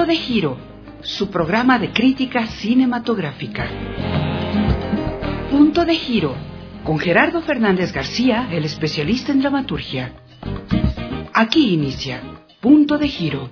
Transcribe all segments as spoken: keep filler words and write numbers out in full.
Punto de Giro, su programa de crítica cinematográfica. Punto de Giro, con Gerardo Fernández García, el especialista en dramaturgia. Aquí inicia Punto de Giro.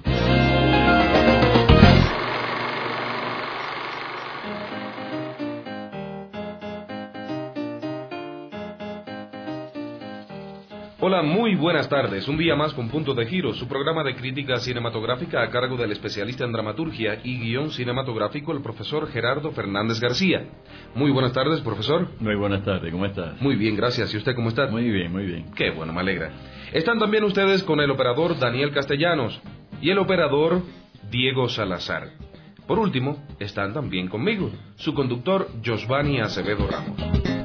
Hola, muy buenas tardes. Un día más con Punto de Giro, su programa de crítica cinematográfica a cargo del especialista en dramaturgia y guión cinematográfico, el profesor Gerardo Fernández García. Muy buenas tardes, profesor. Muy buenas tardes, ¿cómo estás? Muy bien, gracias. ¿Y usted cómo está? Muy bien, muy bien. Qué bueno, me alegra. Están también ustedes con el operador Daniel Castellanos y el operador Diego Salazar. Por último, están también conmigo, su conductor Josvani Acevedo Ramos.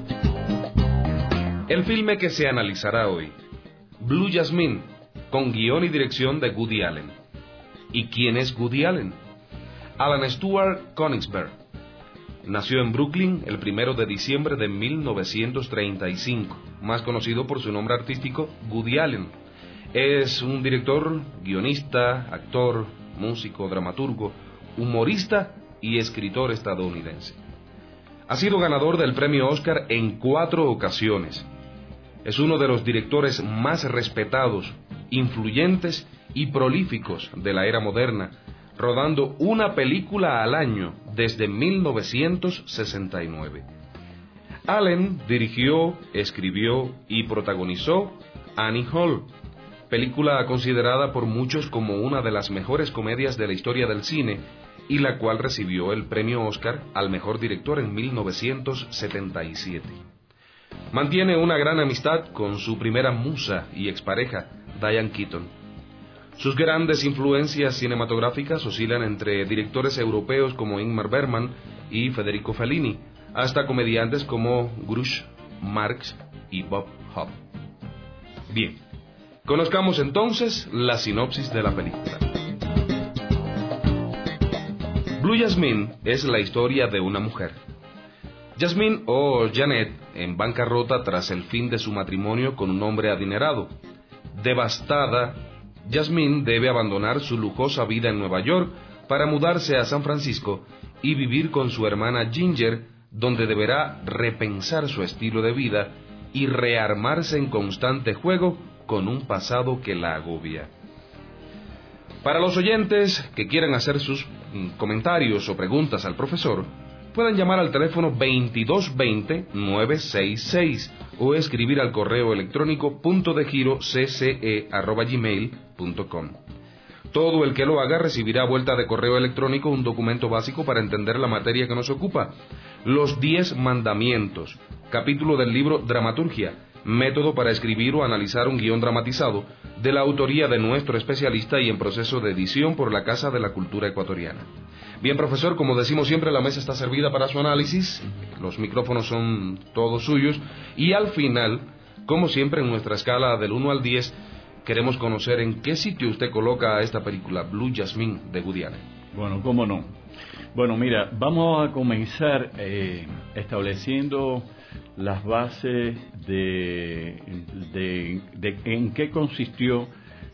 El filme que se analizará hoy, Blue Jasmine, con guión y dirección de Woody Allen. ¿Y quién es Woody Allen? Alan Stewart Königsberg. Nació en Brooklyn el primero de diciembre de mil novecientos treinta y cinco, más conocido por su nombre artístico Woody Allen. Es un director, guionista, actor, músico, dramaturgo, humorista y escritor estadounidense. Ha sido ganador del premio Oscar en cuatro ocasiones. Es uno de los directores más respetados, influyentes y prolíficos de la era moderna, rodando una película al año desde mil novecientos sesenta y nueve. Allen dirigió, escribió y protagonizó Annie Hall, película considerada por muchos como una de las mejores comedias de la historia del cine y la cual recibió el premio Oscar al mejor director en mil novecientos setenta y siete. Mantiene una gran amistad con su primera musa y expareja, Diane Keaton. Sus grandes influencias cinematográficas oscilan entre directores europeos como Ingmar Bergman y Federico Fellini, hasta comediantes como Groucho Marx y Bob Hope. Bien, conozcamos entonces la sinopsis de la película. Blue Jasmine es la historia de una mujer. Jasmine o Janet, en bancarrota tras el fin de su matrimonio con un hombre adinerado. Devastada, Jasmine debe abandonar su lujosa vida en Nueva York para mudarse a San Francisco y vivir con su hermana Ginger, donde deberá repensar su estilo de vida y rearmarse en constante juego con un pasado que la agobia. Para los oyentes que quieran hacer sus comentarios o preguntas al profesor, pueden llamar al teléfono veintidós veinte, nueve sesenta y seis o escribir al correo electrónico punto de giro cce arroba gmail punto com. Todo el que lo haga recibirá a vuelta de correo electrónico un documento básico para entender la materia que nos ocupa: Los Diez Mandamientos, capítulo del libro Dramaturgia, método para escribir o analizar un guión dramatizado, de la autoría de nuestro especialista y en proceso de edición por la Casa de la Cultura Ecuatoriana. Bien, profesor, como decimos siempre, la mesa está servida para su análisis, los micrófonos son todos suyos, y al final, como siempre en nuestra escala del uno al diez, queremos conocer en qué sitio usted coloca a esta película, Blue Jasmine, de Woody Allen. Bueno, cómo no. Bueno, mira, vamos a comenzar eh, estableciendo las bases de, de, de en qué consistió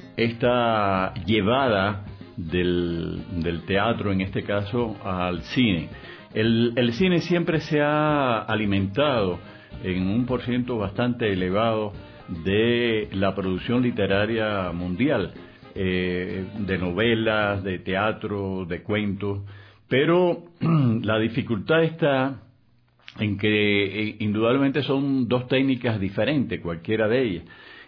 esta llevada del, del teatro, en este caso, al cine. El, el cine siempre se ha alimentado en un porciento bastante elevado de la producción literaria mundial, eh, de novelas, de teatro, de cuentos, pero la dificultad está en que eh, indudablemente son dos técnicas diferentes, cualquiera de ellas.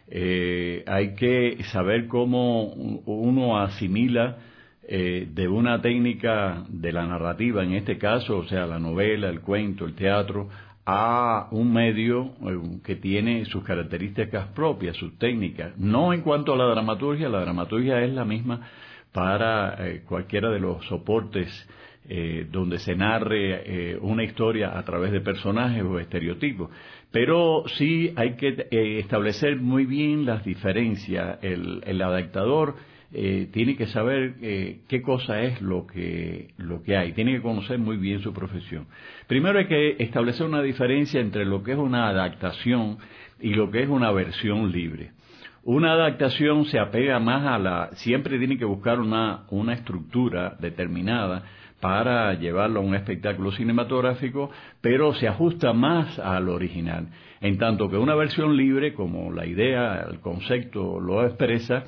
Eh, hay que saber cómo uno asimila eh, de una técnica de la narrativa, en este caso, o sea, la novela, el cuento, el teatro, a un medio eh, que tiene sus características propias, sus técnicas. No en cuanto a la dramaturgia, la dramaturgia es la misma para eh, cualquiera de los soportes Eh, donde se narre eh, una historia a través de personajes o estereotipos, pero sí hay que eh, establecer muy bien las diferencias. El, el adaptador eh, tiene que saber eh, qué cosa es lo que, lo que hay, tiene que conocer muy bien su profesión. Primero hay que establecer una diferencia entre lo que es una adaptación y lo que es una versión libre. Una adaptación se apega más a la... Siempre tiene que buscar una, una estructura determinada para llevarlo a un espectáculo cinematográfico, pero se ajusta más al original. En tanto que una versión libre, como la idea, el concepto lo expresa,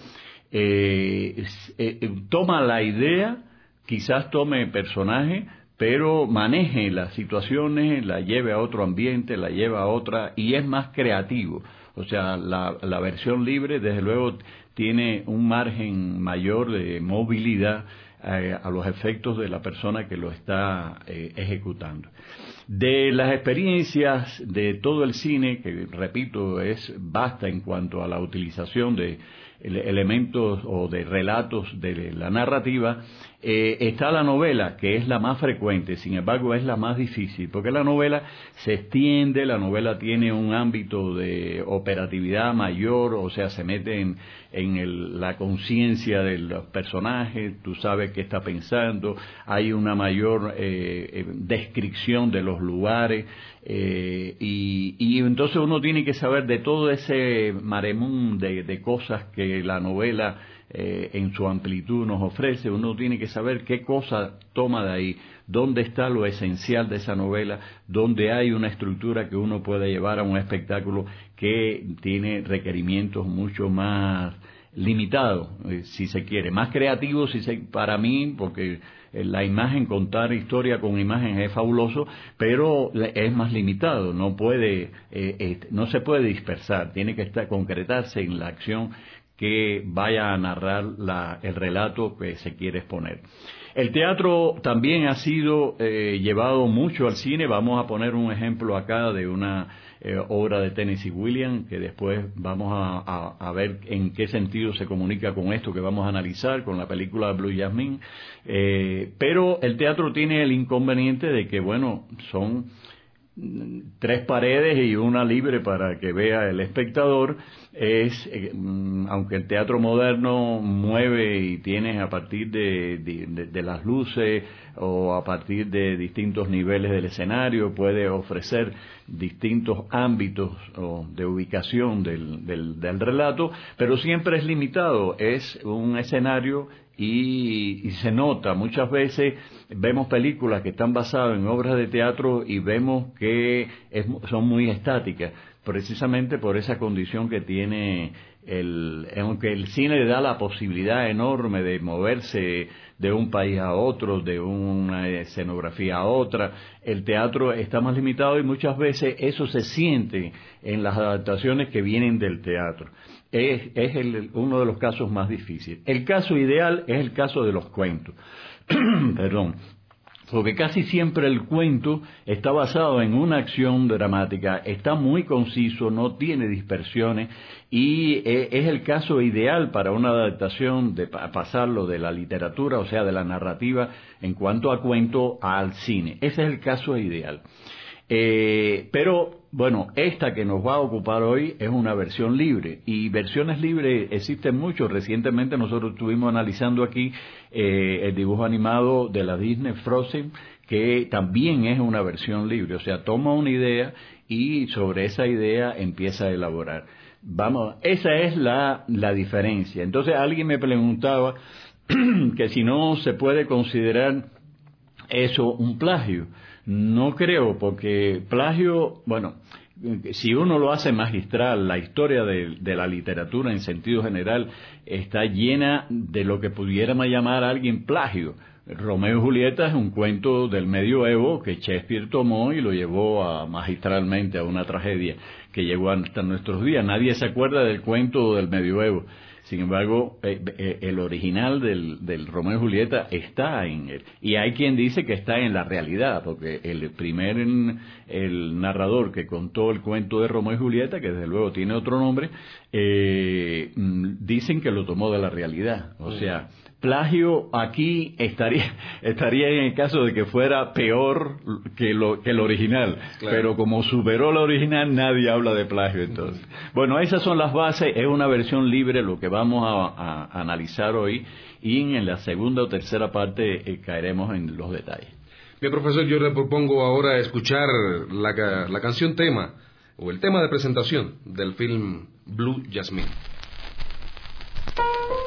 eh, eh, toma la idea, quizás tome el personaje, pero maneje las situaciones, la lleve a otro ambiente, la lleva a otra, y es más creativo. O sea, la, la versión libre, desde luego, tiene un margen mayor de movilidad eh, a los efectos de la persona que lo está eh, ejecutando. De las experiencias de todo el cine, que repito, es vasta en cuanto a la utilización de elementos o de relatos de la narrativa, eh, está la novela, que es la más frecuente, sin embargo es la más difícil, porque la novela se extiende, la novela tiene un ámbito de operatividad mayor, o sea, se mete en, en el, la conciencia de los personajes, tú sabes qué está pensando, hay una mayor eh, descripción de los lugares, eh, y, y entonces uno tiene que saber de todo ese maremón de, de cosas que la novela eh, en su amplitud nos ofrece. Uno tiene que saber qué cosa toma de ahí, dónde está lo esencial de esa novela, dónde hay una estructura que uno puede llevar a un espectáculo que tiene requerimientos mucho más limitados, eh, si se quiere, más creativos, si se, para mí, porque la imagen, contar historia con imagen es fabuloso, pero es más limitado, no puede, eh, eh, no se puede dispersar, tiene que estar concretarse en la acción que vaya a narrar la, el relato que se quiere exponer. El teatro también ha sido eh, llevado mucho al cine. Vamos a poner un ejemplo acá de una eh, obra de Tennessee Williams, que después vamos a, a, a ver en qué sentido se comunica con esto que vamos a analizar, con la película Blue Jasmine. Eh, pero el teatro tiene el inconveniente de que, bueno, son tres paredes y una libre para que vea el espectador. Es eh, aunque el teatro moderno mueve y tiene a partir de, de, de, de las luces o a partir de distintos niveles del escenario, puede ofrecer distintos ámbitos o de ubicación del, del, del relato, pero siempre es limitado, es un escenario. Y, y se nota, muchas veces vemos películas que están basadas en obras de teatro y vemos que es, son muy estáticas, precisamente por esa condición que tiene el, aunque el cine le da la posibilidad enorme de moverse de un país a otro, de una escenografía a otra, el teatro está más limitado y muchas veces eso se siente en las adaptaciones que vienen del teatro. Es, es el, uno de los casos más difíciles. El caso ideal es el caso de los cuentos. Perdón. Porque casi siempre el cuento está basado en una acción dramática, está muy conciso, no tiene dispersiones y es el caso ideal para una adaptación de pasarlo de la literatura, o sea, de la narrativa en cuanto a cuento al cine. Ese es el caso ideal. Eh, pero, bueno, esta que nos va a ocupar hoy es una versión libre, y versiones libres existen mucho. Recientemente nosotros estuvimos analizando aquí eh, el dibujo animado de la Disney Frozen, que también es una versión libre, o sea, toma una idea y sobre esa idea empieza a elaborar. Vamos, esa es la, la diferencia. Entonces alguien me preguntaba que si no se puede considerar eso un plagio. No creo, porque plagio, bueno, si uno lo hace magistral, la historia de, de la literatura en sentido general está llena de lo que pudiéramos llamar a alguien plagio. Romeo y Julieta es un cuento del medioevo que Shakespeare tomó y lo llevó a, magistralmente a una tragedia que llegó hasta nuestros días. Nadie se acuerda del cuento del medioevo. Sin embargo, eh, eh, el original del, del Romeo y Julieta está en él. Y hay quien dice que está en la realidad, porque el primer el narrador que contó el cuento de Romeo y Julieta, que desde luego tiene otro nombre, eh, dicen que lo tomó de la realidad. O sea, plagio aquí estaría estaría en el caso de que fuera peor que lo que el original, claro. Pero como superó la original, nadie habla de plagio entonces. Uh-huh. Bueno, esas son las bases, es una versión libre lo que vamos a, a, a analizar hoy, y en la segunda o tercera parte eh, caeremos en los detalles. Bien, profesor, yo le propongo ahora escuchar la, la canción tema, o el tema de presentación del film Blue Jasmine.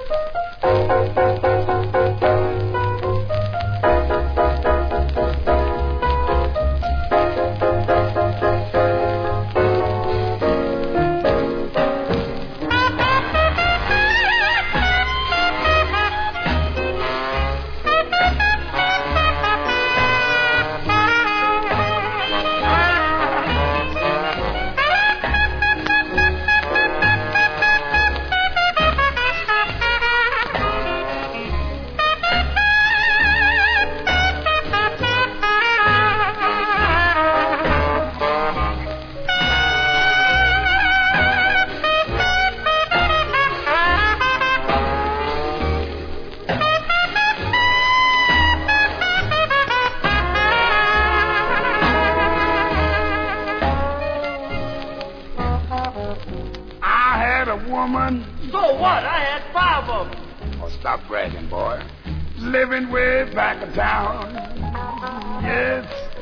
woman. So what? I had five of them. Oh, stop bragging, boy. Living way back of town. Yes.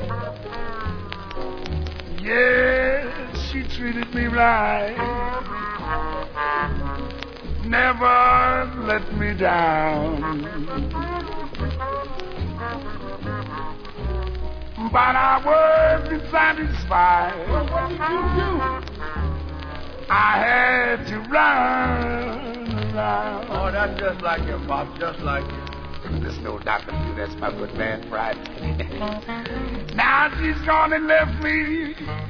Yes, she treated me right. Never let me down. But I wasn't satisfied. Well, what did you do? I had to run around. Oh, that's just like you, Pop, just like you. There's no doctor do that's my good man Friday. Now she's gone and left me.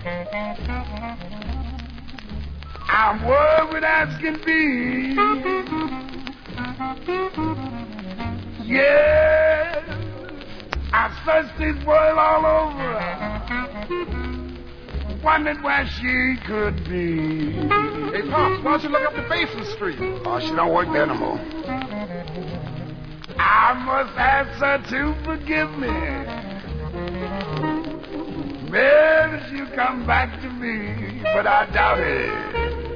I'm worried as can be. Yes, I've searched this world all over. Wondered where she could be. Hey, Pop, why don't you look up the Basin Street? Oh, she don't work there no more. I must ask her to forgive me. Maybe she'll come back to me, but I doubt it.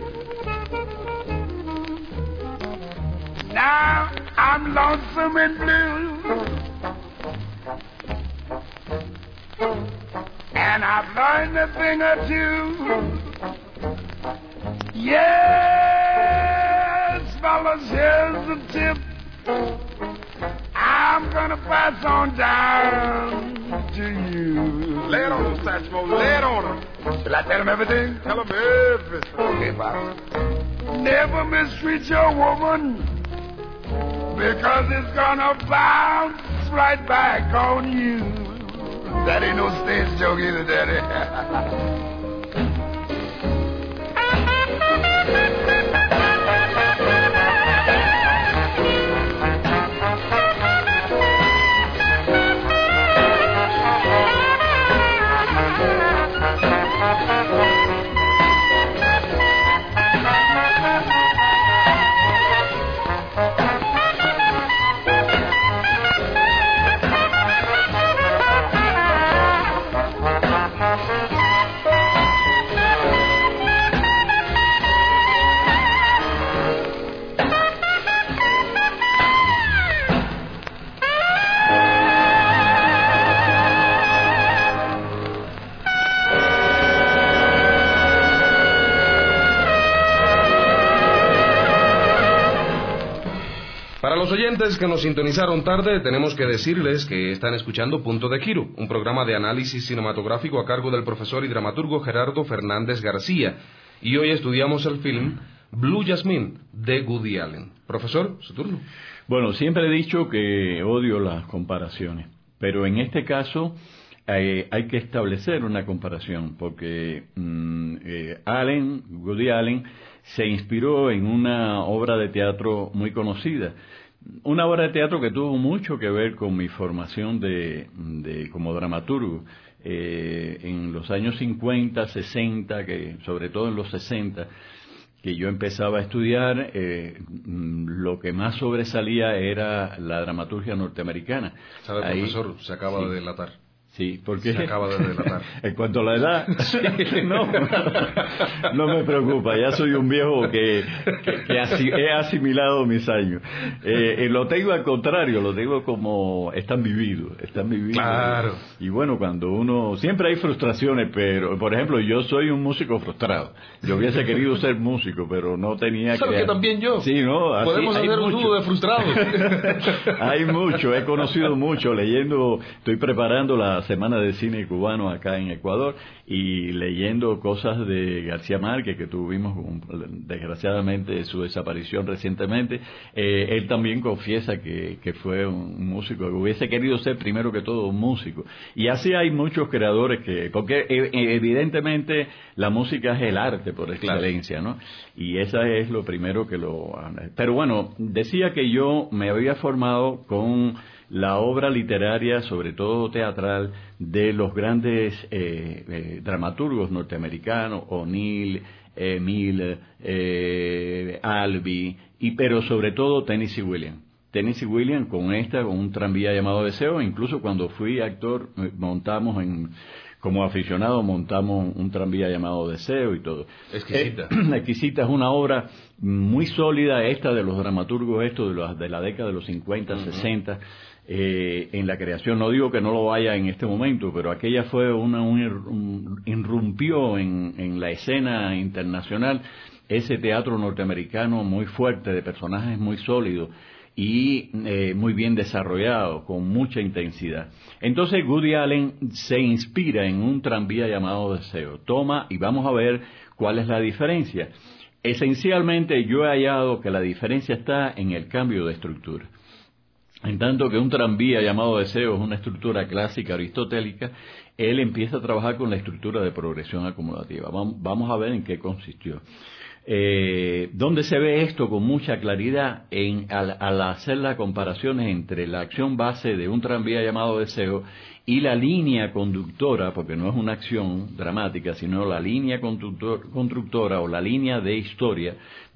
Now I'm lonesome and blue, and I've learned a thing or two. Yes, fellas, here's the tip. I'm gonna pass on down to you. Lay it on him, Satchmo. Lay it on him. Shall I tell him everything? Tell him everything. Okay, Bob. Never mistreat your woman, because it's gonna bounce right back on you. That ain't no stage joke either, Daddy. Para los oyentes que nos sintonizaron tarde, tenemos que decirles que están escuchando Punto de Giro, un programa de análisis cinematográfico a cargo del profesor y dramaturgo Gerardo Fernández García. Y hoy estudiamos el film Blue Jasmine, de Woody Allen. Profesor, su turno. Bueno, siempre he dicho que odio las comparaciones, pero en este caso eh, hay que establecer una comparación, porque mm, eh, Allen, Woody Allen, se inspiró en una obra de teatro muy conocida, una obra de teatro que tuvo mucho que ver con mi formación de, de como dramaturgo. Eh, en los años cincuenta, sesenta, que sobre todo en los sesenta, que yo empezaba a estudiar, eh, lo que más sobresalía era la dramaturgia norteamericana. ¿Sabe, Ahí, profesor? Se acaba sí. de delatar. Sí, porque se acaba de relatar. En cuanto a la edad, no, no me preocupa, ya soy un viejo que, que, que asi, he asimilado mis años. Eh, lo tengo al contrario, lo tengo como están vividos, están vividos. Claro. Y bueno, cuando uno, siempre hay frustraciones, pero, por ejemplo, yo soy un músico frustrado. Yo hubiese querido ser músico, pero no tenía que... ¿Sabes que también yo? Sí, ¿no? Así, podemos hacer un dúo de frustrados. Hay mucho, he conocido mucho, leyendo, estoy preparando la Semana de Cine Cubano acá en Ecuador y leyendo cosas de García Márquez, que tuvimos desgraciadamente su desaparición recientemente. Eh, él también confiesa que, que fue un músico, que hubiese querido ser primero que todo un músico. Y así hay muchos creadores que, porque evidentemente la música es el arte por excelencia, ¿no? Y esa es lo primero que lo... Pero bueno, decía que yo me había formado con la obra literaria, sobre todo teatral, de los grandes eh, eh, dramaturgos norteamericanos, O'Neill, eh, Miller, eh, Albee, y, pero sobre todo Tennessee Williams. Tennessee Williams con esta, con un tranvía llamado Deseo, incluso cuando fui actor montamos en... Como aficionado montamos un tranvía llamado Deseo y todo. Exquisita. Eh, Exquisita es una obra muy sólida, esta de los dramaturgos, esto de la, de la década de los cincuenta, uh-huh. sesenta, eh, en la creación. No digo que no lo haya en este momento, pero aquella fue una, un, un irrumpió en, en la escena internacional ese teatro norteamericano muy fuerte, de personajes muy sólidos y eh, muy bien desarrollado, con mucha intensidad. Entonces Woody Allen se inspira en un tranvía llamado Deseo. Toma, y vamos a ver cuál es la diferencia. Esencialmente yo he hallado que la diferencia está en el cambio de estructura. En tanto que un tranvía llamado Deseo es una estructura clásica aristotélica, él empieza a trabajar con la estructura de progresión acumulativa. Vamos a ver en qué consistió. Eh, ¿Dónde se ve esto con mucha claridad? En, al, al hacer las comparaciones entre la acción base de un tranvía llamado Deseo y la línea conductora, porque no es una acción dramática, sino la línea conductor, conductora o la línea de historia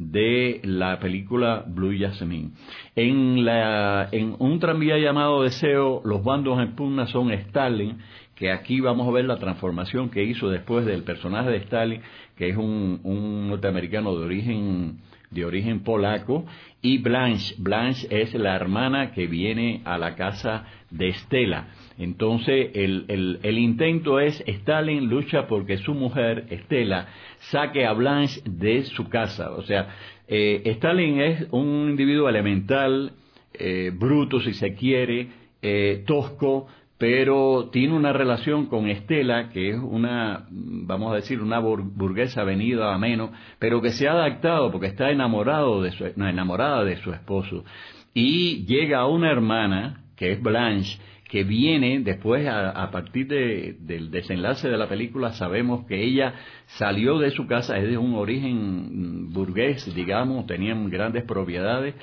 de la película Blue Jasmine. En, la, en un tranvía llamado Deseo, los bandos en pugna son Stalin, que aquí vamos a ver la transformación que hizo después del personaje de Stalin, que es un, un norteamericano de origen de origen polaco, y Blanche. Blanche es la hermana que viene a la casa de Estela. Entonces, el, el, el intento es, Stalin lucha porque su mujer, Estela, saque a Blanche de su casa. O sea, eh, Stalin es un individuo elemental, eh, bruto si se quiere, eh, tosco, pero tiene una relación con Estela, que es una, vamos a decir, una burguesa venida a menos, pero que se ha adaptado porque está enamorado de su, no, enamorada de su esposo. Y llega a una hermana, que es Blanche, que viene después, a, a partir de, del desenlace de la película, sabemos que ella salió de su casa, es de un origen burgués, digamos, tenían grandes propiedades,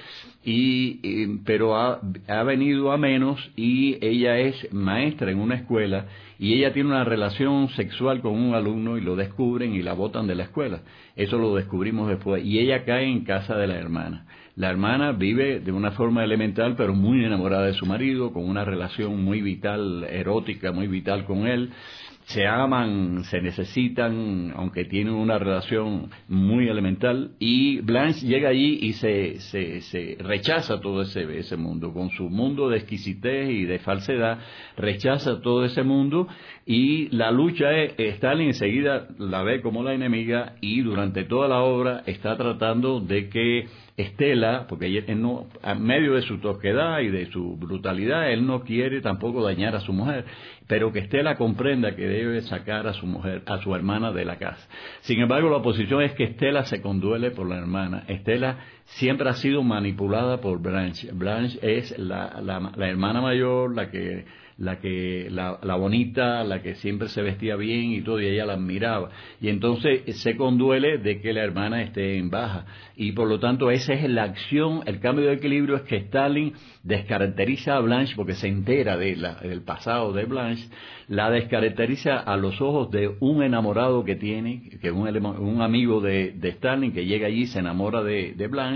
y, y pero ha, ha venido a menos, y ella es maestra en una escuela, y ella tiene una relación sexual con un alumno, y lo descubren y la botan de la escuela. Eso lo descubrimos después, y ella cae en casa de la hermana. La hermana vive de una forma elemental, pero muy enamorada de su marido, con una relación muy vital, erótica, muy vital con él. Se aman, se necesitan, aunque tienen una relación muy elemental. Y Blanche llega allí y se, se, se rechaza todo ese, ese mundo. Con su mundo de exquisitez y de falsedad, rechaza todo ese mundo. Y la lucha es, Stalin enseguida la ve como la enemiga, y durante toda la obra está tratando de que Estela, porque ella, él no, a medio de su tosquedad y de su brutalidad, él no quiere tampoco dañar a su mujer, pero que Estela comprenda que debe sacar a su mujer, a su hermana de la casa. Sin embargo, la posición es que Estela se conduele por la hermana. Estela siempre ha sido manipulada por Blanche. Blanche es la, la, la hermana mayor, la que la que la, la bonita, la que siempre se vestía bien y todo, y ella la admiraba. Y entonces se conduele de que la hermana esté en baja. Y por lo tanto, esa es la acción, el cambio de equilibrio es que Stalin descaracteriza a Blanche porque se entera de la, del pasado de Blanche, la descaracteriza a los ojos de un enamorado que tiene, que es un, un amigo de, de Stalin, que llega allí, se enamora de, de Blanche,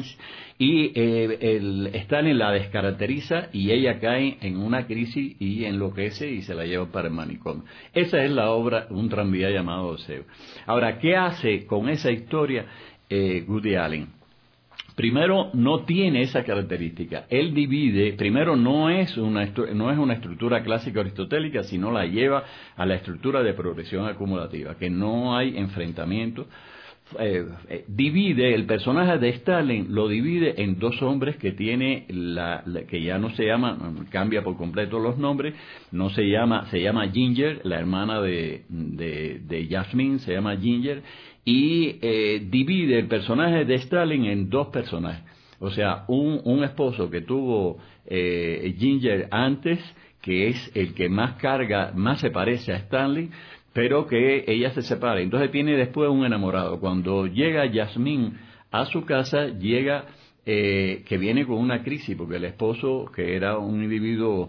Lawrence, y eh, el, Stalin la descaracteriza y ella cae en una crisis y enloquece y se la lleva para el manicomio. Esa es la obra, Un tranvía llamado Deseo. Ahora, ¿qué hace con esa historia eh, Woody Allen? Primero, no tiene esa característica. Él divide, primero no es una no es una estructura clásica aristotélica, sino la lleva a la estructura de progresión acumulativa, que no hay enfrentamiento. Eh, eh, divide el personaje de Stalin, lo divide en dos hombres que tiene la, la que ya no se llama, cambia por completo los nombres, no se llama, se llama Ginger, la hermana de de, de Jasmine se llama Ginger, y eh, divide el personaje de Stalin en dos personajes, o sea, un, un esposo que tuvo eh, Ginger antes, que es el que más carga, más se parece a Stalin, pero que ella se separa. Entonces tiene después un enamorado. Cuando llega Jasmine a su casa, llega eh, que viene con una crisis, porque el esposo, que era un individuo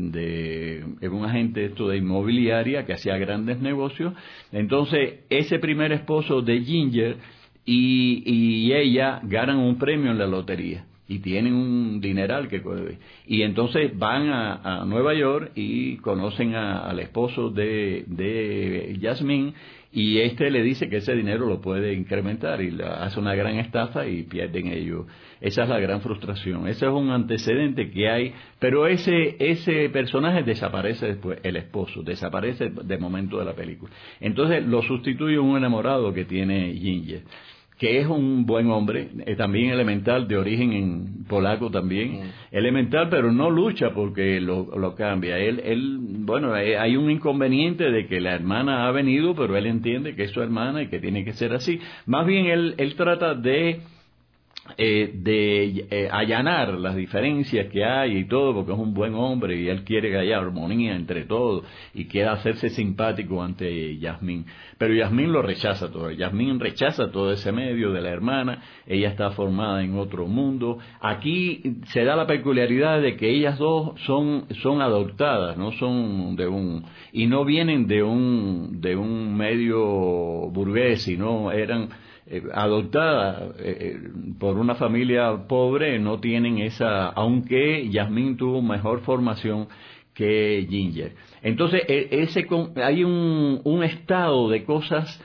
de un agente esto de inmobiliaria que hacía grandes negocios, entonces ese primer esposo de Ginger y, y ella ganan un premio en la lotería y tienen un dineral que y entonces van a, a Nueva York y conocen a, al esposo de, de Jasmine, y este le dice que ese dinero lo puede incrementar y la, hace una gran estafa y pierden ellos. Esa es la gran frustración. Ese es un antecedente que hay, pero ese ese personaje desaparece después, el esposo desaparece de momento de la película. Entonces lo sustituye un enamorado que tiene Ginger, que es un buen hombre, eh, también elemental, de origen en polaco también, mm. elemental, pero no lucha porque lo, lo cambia. Él, él, bueno, eh, hay un inconveniente de que la hermana ha venido, pero él entiende que es su hermana y que tiene que ser así. Más bien él, él trata de Eh, de eh, allanar las diferencias que hay y todo, porque es un buen hombre y él quiere que haya armonía entre todos y quiere hacerse simpático ante Jasmine, pero Jasmine lo rechaza todo. Jasmine rechaza todo ese medio de la hermana, ella está formada en otro mundo. Aquí se da la peculiaridad de que ellas dos son son adoptadas, no son de un y no vienen de un de un medio burgués, sino eran Eh, adoptada eh, por una familia pobre, no tienen esa, aunque Jasmine tuvo mejor formación que Ginger. Entonces eh, ese hay un, un estado de cosas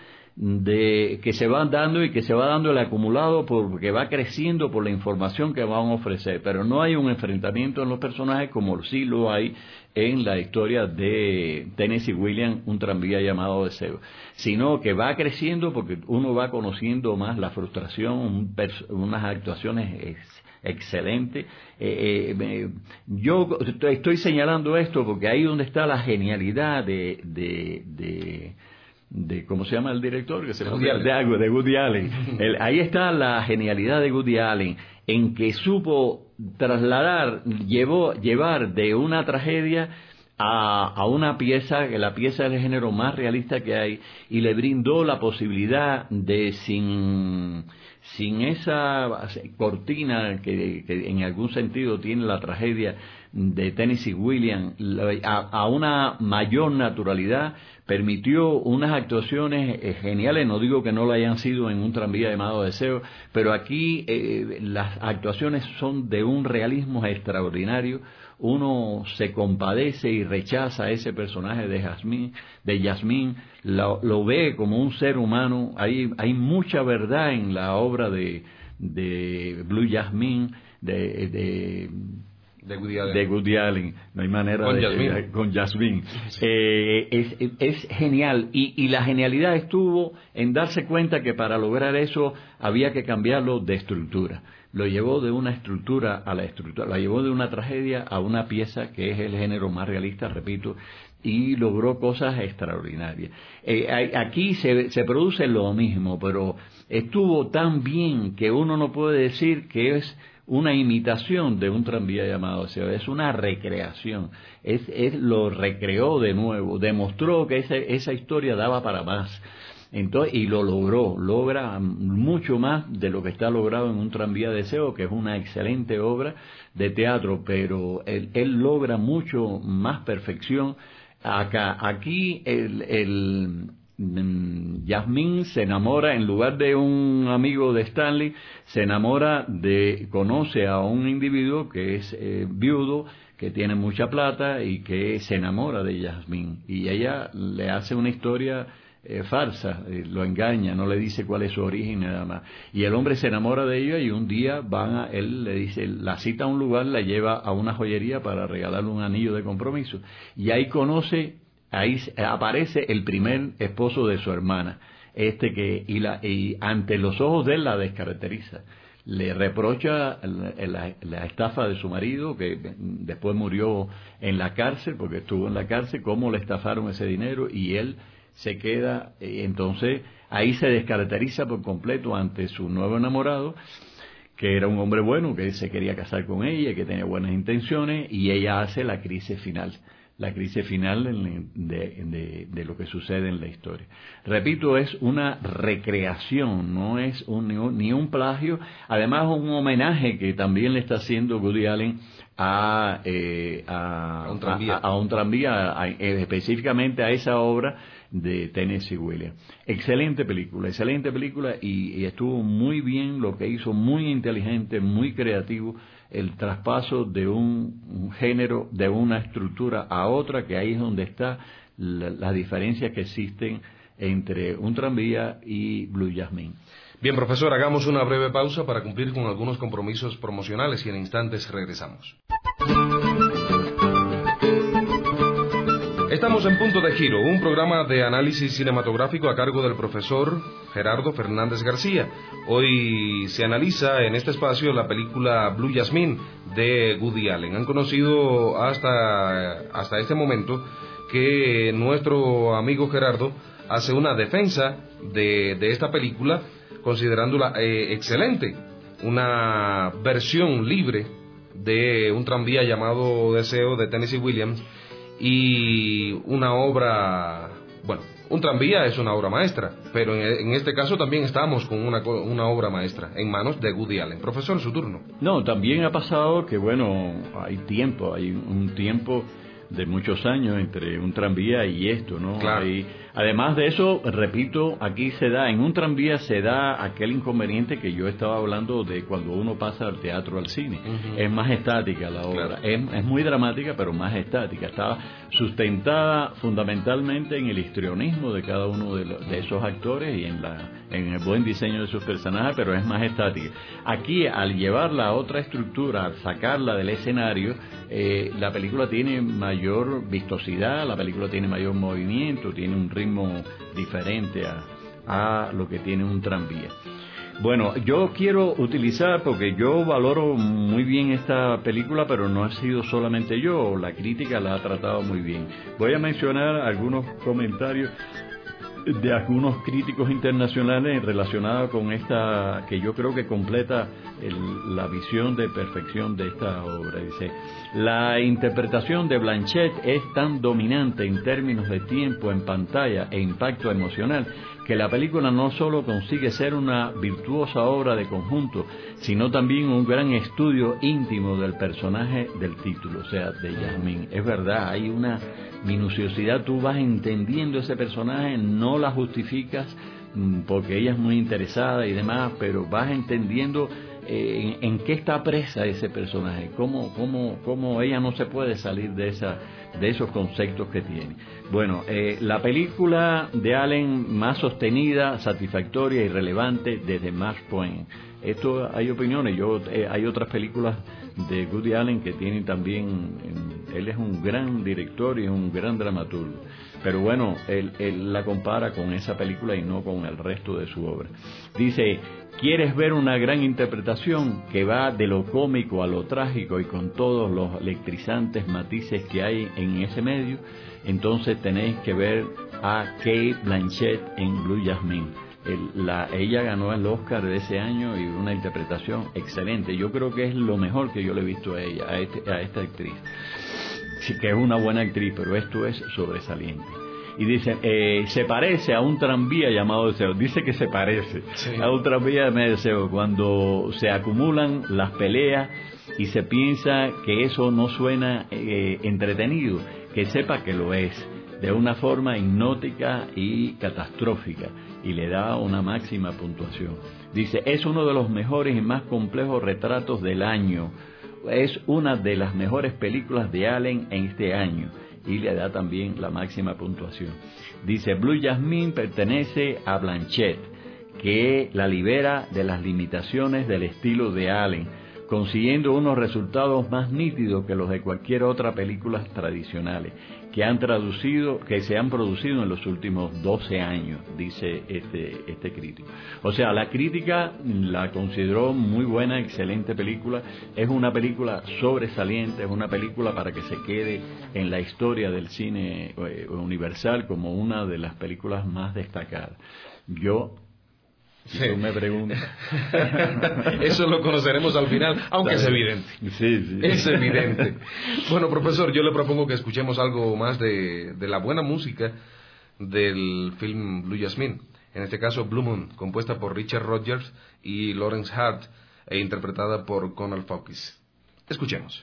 de que se van dando y que se va dando el acumulado porque va creciendo por la información que van a ofrecer, pero no hay un enfrentamiento en los personajes como sí lo hay en la historia de Tennessee Williams, Un tranvía llamado Deseo, sino que va creciendo porque uno va conociendo más la frustración, un unas actuaciones ex, excelentes. Eh, eh, yo estoy señalando esto porque ahí donde está la genialidad de, de, de de cómo se llama el director que se Woody Allen. de, de Woody Allen. El, ahí está la genialidad de Woody Allen en que supo trasladar, llevó llevar de una tragedia a, a una pieza, que la pieza es el género más realista que hay, y le brindó la posibilidad de sin sin esa cortina que, que en algún sentido tiene la tragedia de Tennessee Williams, a, a una mayor naturalidad, permitió unas actuaciones eh, geniales. No digo que no lo hayan sido en Un tranvía llamado Deseo, pero aquí eh, las actuaciones son de un realismo extraordinario. Uno se compadece y rechaza a ese personaje de Jasmine, de Jasmine, lo, lo ve como un ser humano. Hay, hay mucha verdad en la obra de, de Blue Jasmine, de, de De Woody Allen. De Woody Allen. No hay manera con de... Jasmine. Eh, con Jasmine. Sí. Eh, es, es genial. Y, y la genialidad estuvo en darse cuenta que para lograr eso había que cambiarlo de estructura. Lo llevó de una estructura a la estructura. La llevó de una tragedia a una pieza que es el género más realista, repito, y logró cosas extraordinarias. Eh, aquí se, se produce lo mismo, pero estuvo tan bien que uno no puede decir que es una imitación de Un tranvía llamado Deseo, es una recreación, es, es lo recreó de nuevo, demostró que esa, esa historia daba para más. Entonces, y lo logró, logra mucho más de lo que está logrado en Un tranvía Deseo, que es una excelente obra de teatro, pero él, él logra mucho más perfección. Acá, aquí el, el Jasmine se enamora, en lugar de un amigo de Stanley, se enamora de, conoce a un individuo que es eh, viudo, que tiene mucha plata y que se enamora de Jasmine. Y ella le hace una historia eh, farsa, eh, lo engaña, no le dice cuál es su origen nada más. Y el hombre se enamora de ella y un día van a, él le dice, la cita a un lugar, la lleva a una joyería para regalarle un anillo de compromiso. Y ahí conoce, ahí aparece el primer esposo de su hermana, este que, y, la, y ante los ojos de él la descaracteriza. Le reprocha la, la, la estafa de su marido, que después murió en la cárcel, porque estuvo en la cárcel, cómo le estafaron ese dinero, y él se queda, entonces ahí se descaracteriza por completo ante su nuevo enamorado, que era un hombre bueno, que se quería casar con ella, que tenía buenas intenciones, y ella hace la crisis final. La crisis final de, de, de lo que sucede en la historia. Repito, es una recreación, no es un, ni, un, ni un plagio, además un homenaje que también le está haciendo Woody Allen a, eh, a, a un tranvía, a, a, un tranvía a, a, específicamente a esa obra de Tennessee Williams. Excelente película, excelente película y, y estuvo muy bien lo que hizo, muy inteligente, muy creativo, el traspaso de un, un género, de una estructura a otra, que ahí es donde está la, las diferencias que existen entre un tranvía y Blue Jasmine. Bien, profesor, hagamos una breve pausa para cumplir con algunos compromisos promocionales y en instantes regresamos. Estamos en Punto de Giro, un programa de análisis cinematográfico a cargo del profesor Gerardo Fernández García. Hoy se analiza en este espacio la película Blue Jasmine de Woody Allen. Han conocido hasta, hasta este momento que nuestro amigo Gerardo hace una defensa de, de esta película, considerándola eh, excelente, una versión libre de un tranvía llamado Deseo de Tennessee Williams, y una obra, bueno, un tranvía es una obra maestra, pero en, en este caso también estamos con una, una obra maestra en manos de Woody Allen. Profesor, su turno. No, también ha pasado que, bueno, hay tiempo, hay un tiempo de muchos años entre un tranvía y esto, ¿no? Claro. Hay, además de eso, repito, aquí se da, en un tranvía se da aquel inconveniente que yo estaba hablando de cuando uno pasa al teatro, al cine. Uh-huh. Es más estática la obra, claro. es, es muy dramática, pero más estática. Está sustentada fundamentalmente en el histrionismo de cada uno de, los, de esos actores y en, la, en el buen diseño de sus personajes, pero es más estática. Aquí, al llevarla a otra estructura, al sacarla del escenario, eh, la película tiene mayor vistosidad, la película tiene mayor movimiento, tiene un ritmo diferente a, a lo que tiene un tranvía. Bueno, yo quiero utilizar, porque yo valoro muy bien esta película, pero no ha sido solamente yo, la crítica la ha tratado muy bien. Voy a mencionar algunos comentarios de algunos críticos internacionales relacionados con esta, que yo creo que completa el, la visión de perfección de esta obra. Dice: la interpretación de Blanchett es tan dominante en términos de tiempo en pantalla e impacto emocional que la película no solo consigue ser una virtuosa obra de conjunto, sino también un gran estudio íntimo del personaje del título, o sea, de Jasmine. Es verdad, hay una minuciosidad, tú vas entendiendo ese personaje, no la justificas porque ella es muy interesada y demás, pero vas entendiendo eh, en, en qué está presa ese personaje, cómo, cómo, cómo ella no se puede salir de esa, de esos conceptos que tiene. Bueno, eh, la película de Allen más sostenida, satisfactoria y relevante desde Match Point. Esto hay opiniones, yo eh, hay otras películas de Woody Allen que tienen también, eh, él es un gran director y un gran dramaturgo, pero bueno, él, él la compara con esa película y no con el resto de su obra. Dice: ¿quieres ver una gran interpretación que va de lo cómico a lo trágico y con todos los electrizantes matices que hay en ese medio? Entonces tenéis que ver a Cate Blanchett en Blue Jasmine. El, la, ella ganó el Oscar de ese año y una interpretación excelente. Yo creo que es lo mejor que yo le he visto a ella, a, este, a esta actriz. Sí que es una buena actriz, pero esto es sobresaliente. Y dice, eh, se parece a un tranvía llamado Deseo. Dice que se parece sí. a un tranvía llamado Deseo. Cuando se acumulan las peleas y se piensa que eso no suena eh, entretenido, que sepa que lo es. de una forma hipnótica y catastrófica, y le da una máxima puntuación. Dice, es uno de los mejores y más complejos retratos del año. Es una de las mejores películas de Allen en este año, y le da también la máxima puntuación. Dice, Blue Jasmine pertenece a Blanchett, que la libera de las limitaciones del estilo de Allen, consiguiendo unos resultados más nítidos que los de cualquier otra película tradicionales que han traducido, que se han producido en los últimos doce años, dice este, este crítico. O sea, la crítica la consideró muy buena, excelente película. Es una película sobresaliente, es una película para que se quede en la historia del cine eh, universal como una de las películas más destacadas. Yo Si sí. tú me preguntas. Eso lo conoceremos al final, aunque es evidente. Sí, sí. Es evidente. Bueno, profesor, yo le propongo que escuchemos algo más de, de la buena música del film Blue Jasmine. En este caso, Blue Moon, compuesta por Richard Rodgers y Lawrence Hart e interpretada por Conal Fawkes. Escuchemos.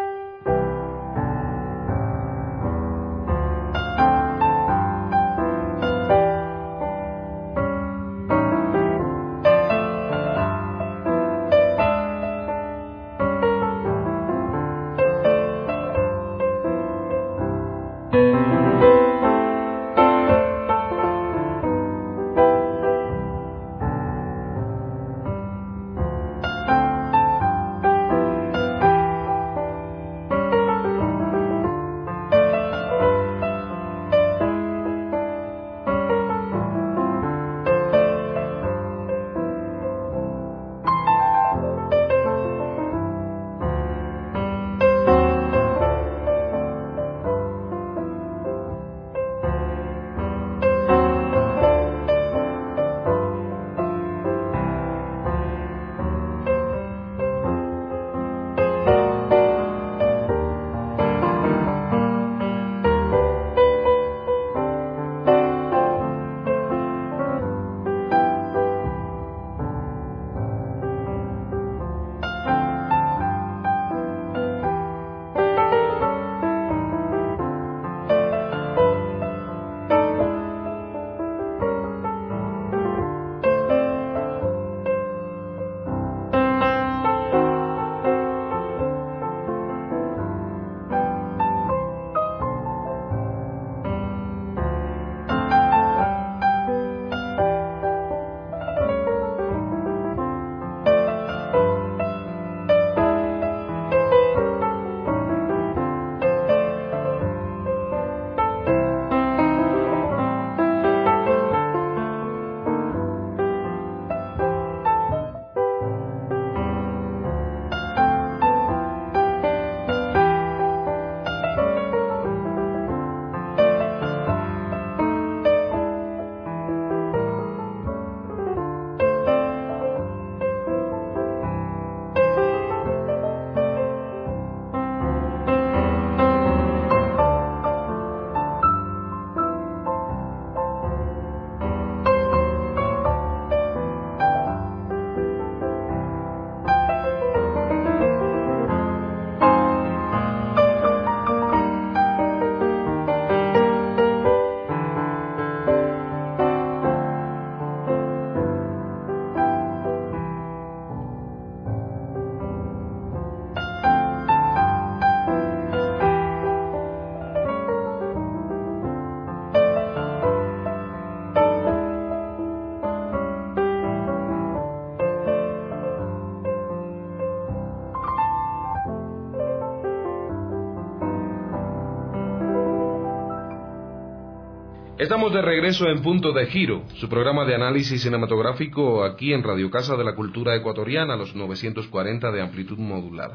Estamos de regreso en Punto de Giro, su programa de análisis cinematográfico aquí en Radio Casa de la Cultura Ecuatoriana, los novecientos cuarenta de amplitud modulada.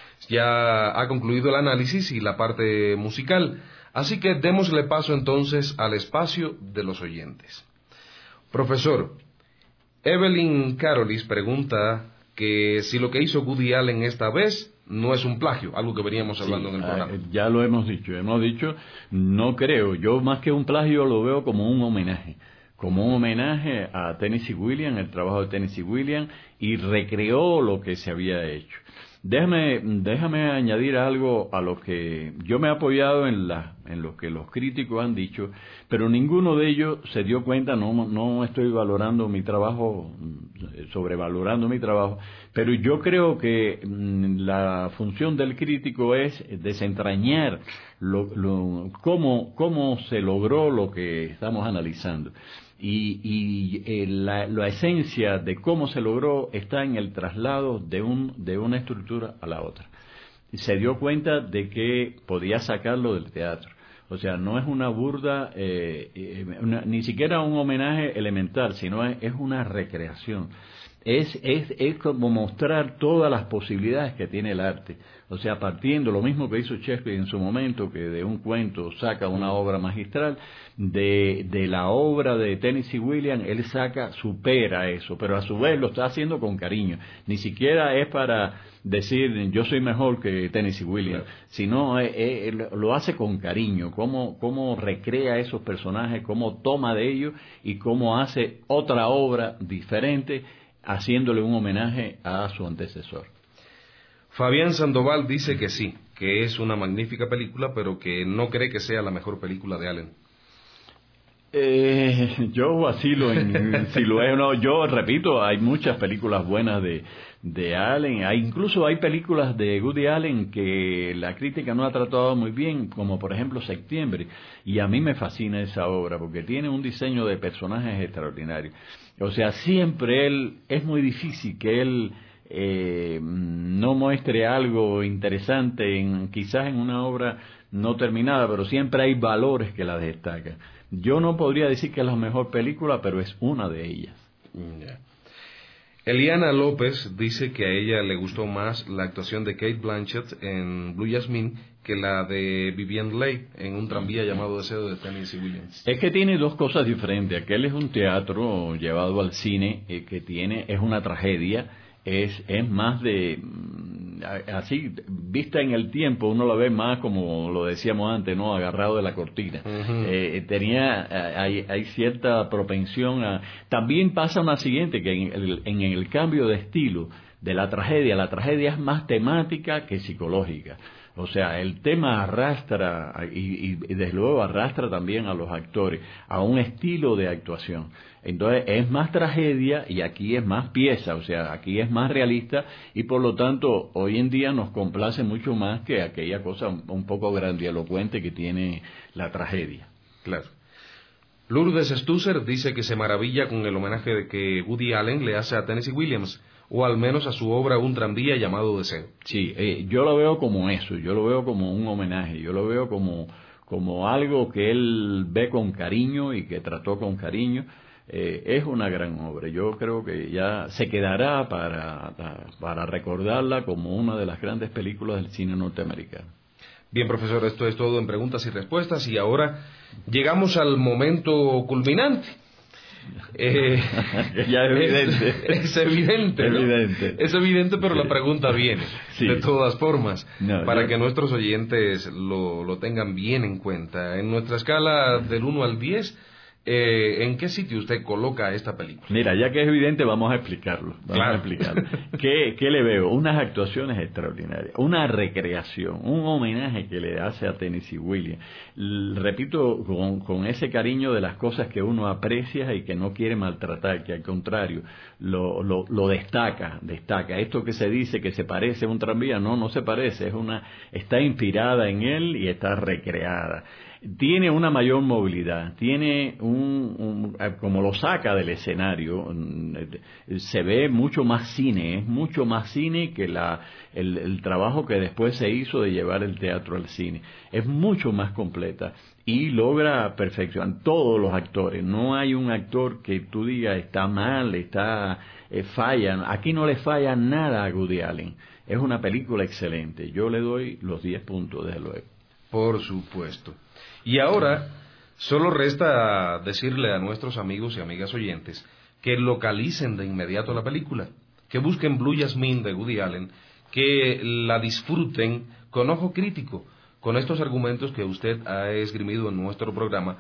Ya ha concluido el análisis y la parte musical, así que démosle paso entonces al espacio de los oyentes. Profesor, Evelyn Carolis pregunta que si lo que hizo Woody Allen esta vez no es un plagio, algo que veníamos hablando sí, en el programa. Ya lo hemos dicho, hemos dicho, no creo, yo más que un plagio lo veo como un homenaje, como un homenaje a Tennessee Williams, el trabajo de Tennessee Williams, y recreó lo que se había hecho. Déjame, déjame añadir algo a lo que yo me he apoyado en, la, en lo que los críticos han dicho, pero ninguno de ellos se dio cuenta, no, no estoy valorando mi trabajo, sobrevalorando mi trabajo, pero yo creo que mm, la función del crítico es desentrañar lo, lo, cómo, cómo se logró lo que estamos analizando. Y, y eh, la, la esencia de cómo se logró está en el traslado de, un, de una estructura a la otra. Y se dio cuenta de que podía sacarlo del teatro. O sea, no es una burda, eh, eh, una, ni siquiera un homenaje elemental, sino es, es una recreación. Es, es, es como mostrar todas las posibilidades que tiene el arte. O sea, partiendo, lo mismo que hizo Shakespeare en su momento, que de un cuento saca una obra magistral, de, de la obra de Tennessee Williams, él saca, supera eso, pero a su vez lo está haciendo con cariño. Ni siquiera es para decir, yo soy mejor que Tennessee Williams, claro, sino es, es, lo hace con cariño, cómo, cómo recrea esos personajes, cómo toma de ellos y cómo hace otra obra diferente, haciéndole un homenaje a su antecesor. Fabián Sandoval dice que sí, que es una magnífica película, pero que no cree que sea la mejor película de Allen. Eh, yo vacilo en si lo es o no. Yo repito, hay muchas películas buenas de, de Allen. Hay, incluso hay películas de Woody Allen que la crítica no ha tratado muy bien, como por ejemplo Septiembre. Y a mí me fascina esa obra porque tiene un diseño de personajes extraordinario. O sea, siempre él, es muy difícil que él eh, no muestre algo interesante, en, quizás en una obra no terminada, pero siempre hay valores que la destacan. Yo no podría decir que es la mejor película, pero es una de ellas. Yeah. Eliana López dice que a ella le gustó más la actuación de Cate Blanchett en Blue Jasmine que la de Vivien Leigh en Un tranvía llamado Deseo de Tennessee Williams. Es que tiene dos cosas diferentes. Aquel es un teatro llevado al cine, eh, que tiene, es una tragedia, es, es más de, así, vista en el tiempo, uno la ve más como lo decíamos antes, ¿no? Agarrado de la cortina. Uh-huh. Eh, tenía, hay, hay cierta propensión a... También pasa una siguiente, que en el, en el cambio de estilo de la tragedia, la tragedia es más temática que psicológica. O sea, el tema arrastra, y, y, y desde luego arrastra también a los actores, a un estilo de actuación. Entonces es más tragedia y aquí es más pieza, o sea, aquí es más realista y por lo tanto hoy en día nos complace mucho más que aquella cosa un poco grandilocuente que tiene la tragedia. Claro. Lourdes Stusser dice que se maravilla con el homenaje de que Woody Allen le hace a Tennessee Williams, o al menos a su obra Un tranvía llamado Deseo. Sí, eh, yo lo veo como eso, yo lo veo como un homenaje, yo lo veo como, como algo que él ve con cariño y que trató con cariño. Eh, es una gran obra, yo creo que ya se quedará para, para recordarla como una de las grandes películas del cine norteamericano. Bien, profesor, esto es todo en preguntas y respuestas y ahora llegamos al momento culminante. Eh, ya es evidente. Es, es evidente, ¿no? evidente. Es evidente, pero sí. La pregunta viene, sí. De todas formas, no, para yo... que nuestros oyentes lo, lo tengan bien en cuenta. En nuestra escala del uno al diez, eh, ¿en qué sitio usted coloca esta película? Mira, ya que es evidente, vamos a explicarlo. Vamos claro. a explicarlo. ¿Qué, ¿Qué le veo? Unas actuaciones extraordinarias, una recreación, un homenaje que le hace a Tennessee Williams. L- repito, con, con ese cariño de las cosas que uno aprecia y que no quiere maltratar, que al contrario, lo, lo, lo destaca, destaca. Esto que se dice que se parece a un tranvía, no, no se parece, es una, está inspirada en él y está recreada. Tiene una mayor movilidad, tiene un, un, como lo saca del escenario, se ve mucho más cine, es mucho más cine que la, el, el trabajo que después se hizo de llevar el teatro al cine. Es mucho más completa y logra perfeccionar todos los actores. No hay un actor que tú digas está mal, está eh, falla. Aquí no le falla nada a Woody Allen. Es una película excelente. Yo le doy los diez puntos, desde luego. Por supuesto. Y ahora, solo resta decirle a nuestros amigos y amigas oyentes que localicen de inmediato la película, que busquen Blue Jasmine de Woody Allen, que la disfruten con ojo crítico, con estos argumentos que usted ha esgrimido en nuestro programa,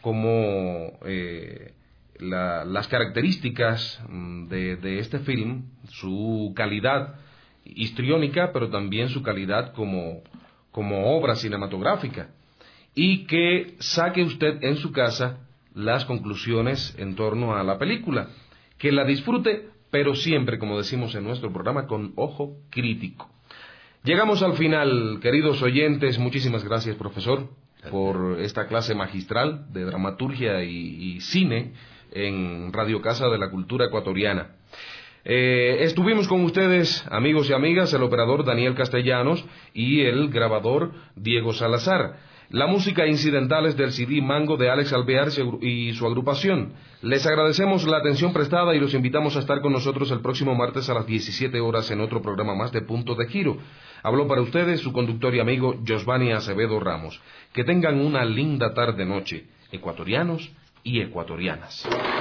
como eh, la, las características de, de este film, su calidad histriónica, pero también su calidad como, como obra cinematográfica, y que saque usted en su casa las conclusiones en torno a la película, que la disfrute, pero siempre, como decimos en nuestro programa, con ojo crítico. Llegamos al final, queridos oyentes. Muchísimas gracias, profesor, por esta clase magistral de dramaturgia y, y cine en Radio Casa de la Cultura Ecuatoriana. Eh, estuvimos con ustedes, amigos y amigas, el operador Daniel Castellanos y el grabador Diego Salazar. La música incidental es del C D Mango de Alex Alvear y su agrupación. Les agradecemos la atención prestada y los invitamos a estar con nosotros el próximo martes a las diecisiete horas en otro programa más de Punto de Giro. Habló para ustedes su conductor y amigo Josvani Acevedo Ramos. Que tengan una linda tarde-noche, ecuatorianos y ecuatorianas.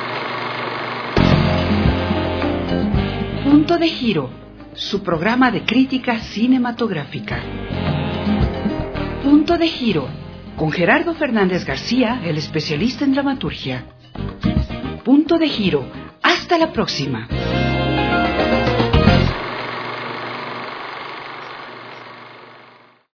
Punto de Giro, su programa de crítica cinematográfica. Punto de Giro, con Gerardo Fernández García, el especialista en dramaturgia. Punto de Giro, hasta la próxima.